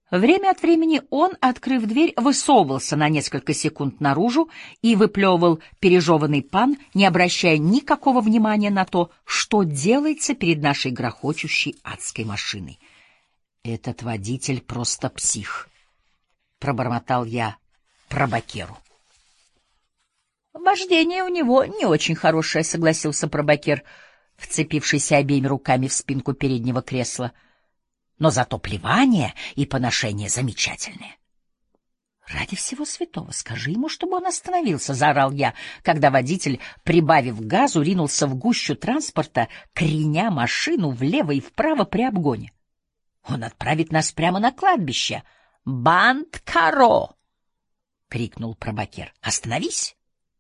Время от времени он, открыв дверь, высовывался на несколько секунд наружу и выплевывал пережеванный пан, не обращая никакого внимания на то, что делается перед нашей грохочущей адской машиной. «Этот водитель просто псих», — пробормотал я Пробакеру. «Вождение у него не очень хорошее», — согласился Пробакер, вцепившийся обеими руками в спинку переднего кресла. «Но зато плевание и поношение замечательные». «Ради всего святого, скажи ему, чтобы он остановился», — заорал я, когда водитель, прибавив газу, ринулся в гущу транспорта, креня машину влево и вправо при обгоне. «Он отправит нас прямо на кладбище». «Банд-каро!» — крикнул Пробакер. «Остановись!»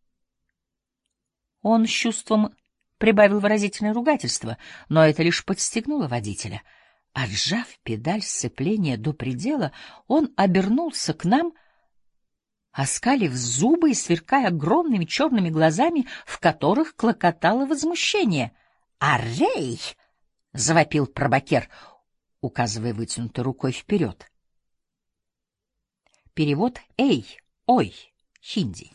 Он с чувством прибавил выразительное ругательство, но это лишь подстегнуло водителя. Отжав педаль сцепления до предела, он обернулся к нам, оскалив зубы и сверкая огромными черными глазами, в которых клокотало возмущение. «Арей!» — завопил Пробакер, указывая вытянутой рукой вперед. Перевод «Эй! Ой!» хинди.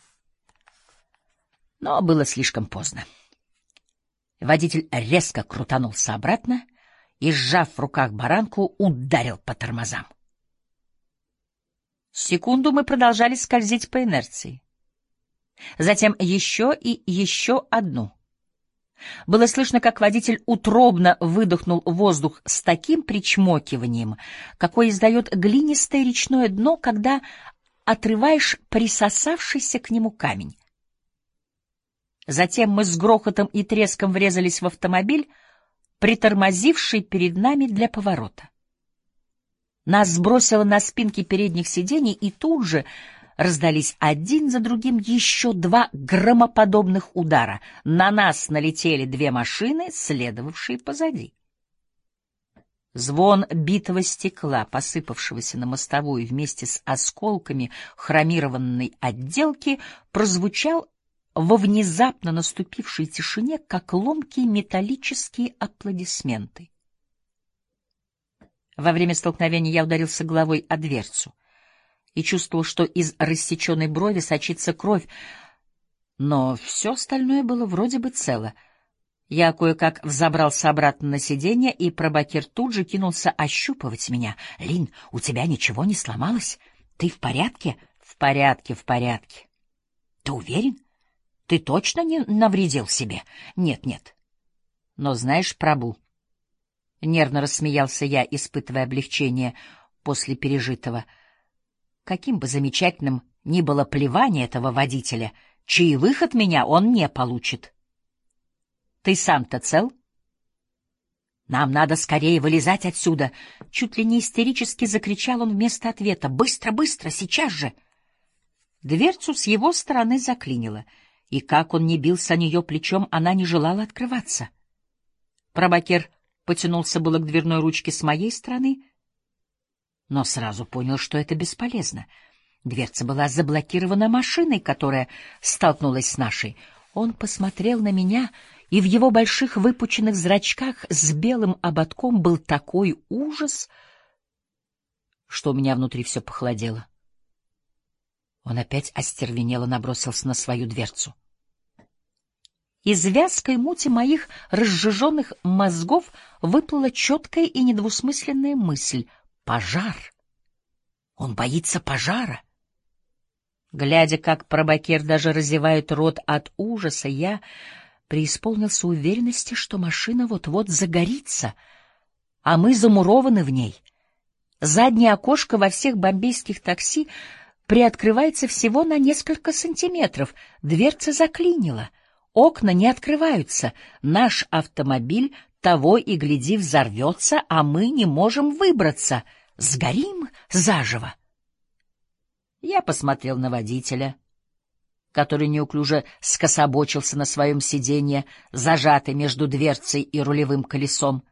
Но было слишком поздно. Водитель резко крутанулся обратно и, сжав в руках баранку, ударил по тормозам. Секунду мы продолжали скользить по инерции. Затем еще и еще одну. Было слышно, как водитель утробно выдохнул воздух с таким причмокиванием, какое издает глинистое речное дно, когда отрываешь присосавшийся к нему камень. Затем мы с грохотом и треском врезались в автомобиль, притормозивший перед нами для поворота. Нас сбросило на спинки передних сидений, и тут же раздались один за другим еще два громоподобных удара. На нас налетели две машины, следовавшие позади. Звон битого стекла, посыпавшегося на мостовую вместе с осколками хромированной отделки, прозвучал во внезапно наступившей тишине, как ломкие металлические аплодисменты. Во время столкновения я ударился головой о дверцу и чувствовал, что из рассеченной брови сочится кровь, но все остальное было вроде бы цело. Я кое-как взобрался обратно на сиденье, и Пробакер тут же кинулся ощупывать меня. — Лин, у тебя ничего не сломалось? Ты в порядке? — В порядке, в порядке. — Ты уверен? Ты точно не навредил себе? — Нет, нет. — Но знаешь, Прабу, — нервно рассмеялся я, испытывая облегчение после пережитого, — каким бы замечательным ни было плевание этого водителя, чаевых от меня он не получит. Ты сам-то цел? Нам надо скорее вылезать отсюда. Чуть ли не истерически закричал он вместо ответа. Быстро, быстро, сейчас же! Дверцу с его стороны заклинило, и как он ни бился о нее плечом, она не желала открываться. Пробакер потянулся было к дверной ручке с моей стороны, но сразу понял, что это бесполезно. Дверца была заблокирована машиной, которая столкнулась с нашей. Он посмотрел на меня, и в его больших выпученных зрачках с белым ободком был такой ужас, что у меня внутри все похолодело. Он опять остервенело набросился на свою дверцу. Из вязкой мути моих разжиженных мозгов выплыла четкая и недвусмысленная мысль — пожар. Он боится пожара. Глядя, как Пробакер даже разевает рот от ужаса, я преисполнился уверенности, что машина вот-вот загорится, а мы замурованы в ней. Заднее окошко во всех бомбейских такси приоткрывается всего на несколько сантиметров, дверца заклинила, окна не открываются, наш автомобиль того и гляди взорвется, а мы не можем выбраться, сгорим заживо. Я посмотрел на водителя, который неуклюже скособочился на своем сиденье, зажатый между дверцей и рулевым колесом.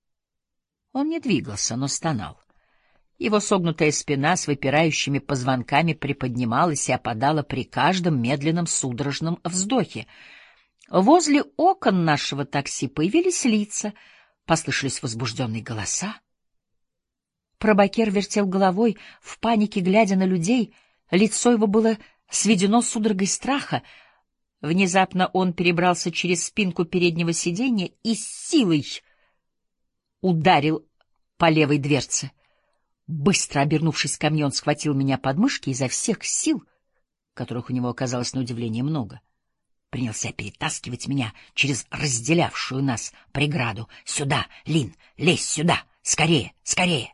Он не двигался, но стонал. Его согнутая спина с выпирающими позвонками приподнималась и опадала при каждом медленном судорожном вздохе. Возле окон нашего такси появились лица, послышались возбужденные голоса. Пробакер вертел головой, в панике глядя на людей. Лицо его было сведено судорогой страха. Внезапно он перебрался через спинку переднего сиденья и с силой ударил по левой дверце. Быстро обернувшись ко мне, он схватил меня под мышки изо всех сил, которых у него оказалось на удивление много. Принялся перетаскивать меня через разделявшую нас преграду. «Сюда, Лин, лезь сюда! Скорее, скорее!»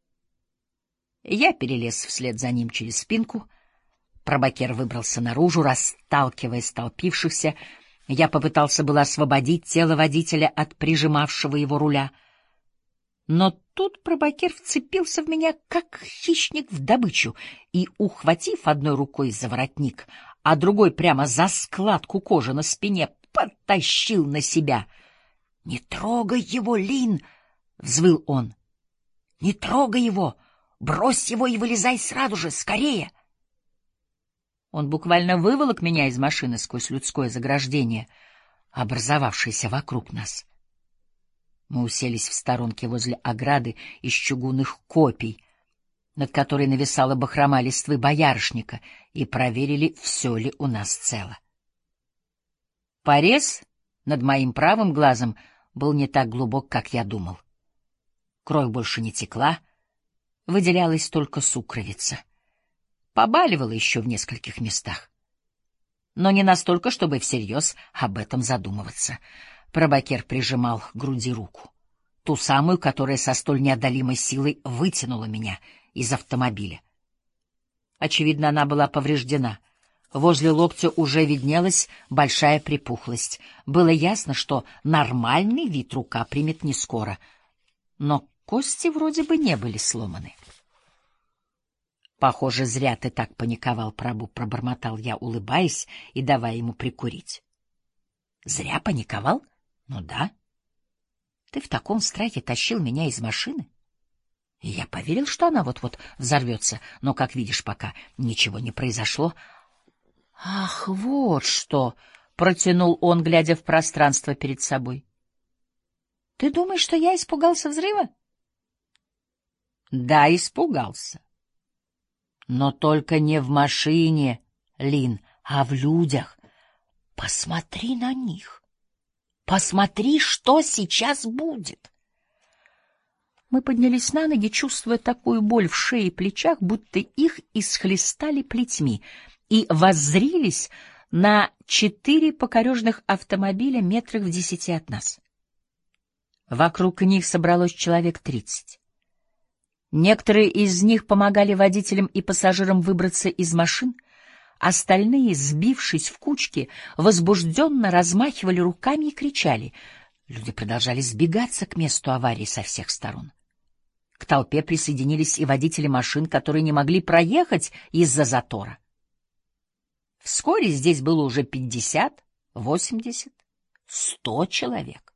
Я перелез вслед за ним через спинку. Пробакер выбрался наружу, расталкивая столпившихся. Я попытался было освободить тело водителя от прижимавшего его руля. Но тут Пробакер вцепился в меня, как хищник в добычу, и, ухватив одной рукой за воротник, а другой прямо за складку кожи на спине, потащил на себя. — Не трогай его, Лин! — взвыл он. — Не трогай его! Брось его и вылезай сразу же, скорее! Он буквально выволок меня из машины сквозь людское заграждение, образовавшееся вокруг нас. Мы уселись в сторонке возле ограды из чугунных копий, над которой нависала бахрома листвы боярышника, и проверили, все ли у нас цело. Порез над моим правым глазом был не так глубок, как я думал. Кровь больше не текла, выделялась только сукровица. Побаливало еще в нескольких местах. Но не настолько, чтобы всерьез об этом задумываться. Пробакер прижимал к груди руку, ту самую, которая со столь неодолимой силой вытянула меня из автомобиля. Очевидно, она была повреждена. Возле локтя уже виднелась большая припухлость. Было ясно, что нормальный вид рука примет не скоро, но кости вроде бы не были сломаны. «Похоже, зря ты так паниковал, Прабу», — пробормотал я, улыбаясь и давая ему прикурить. «Зря паниковал? Ну да. Ты в таком страхе тащил меня из машины. И я поверил, что она вот-вот взорвется, но, как видишь, пока ничего не произошло». «Ах, вот что!» — протянул он, глядя в пространство перед собой. «Ты думаешь, что я испугался взрыва?» «Да, испугался. Но только не в машине, Лин, а в людях. Посмотри на них. Посмотри, что сейчас будет». Мы поднялись на ноги, чувствуя такую боль в шее и плечах, будто их исхлестали плетьми, и воззрились на 4 покорежных автомобиля метрах в 10 от нас. Вокруг них собралось человек 30. Некоторые из них помогали водителям и пассажирам выбраться из машин, остальные, сбившись в кучки, возбужденно размахивали руками и кричали. Люди продолжали сбегаться к месту аварии со всех сторон. К толпе присоединились и водители машин, которые не могли проехать из-за затора. Вскоре здесь было уже 50, 80, 100 человек.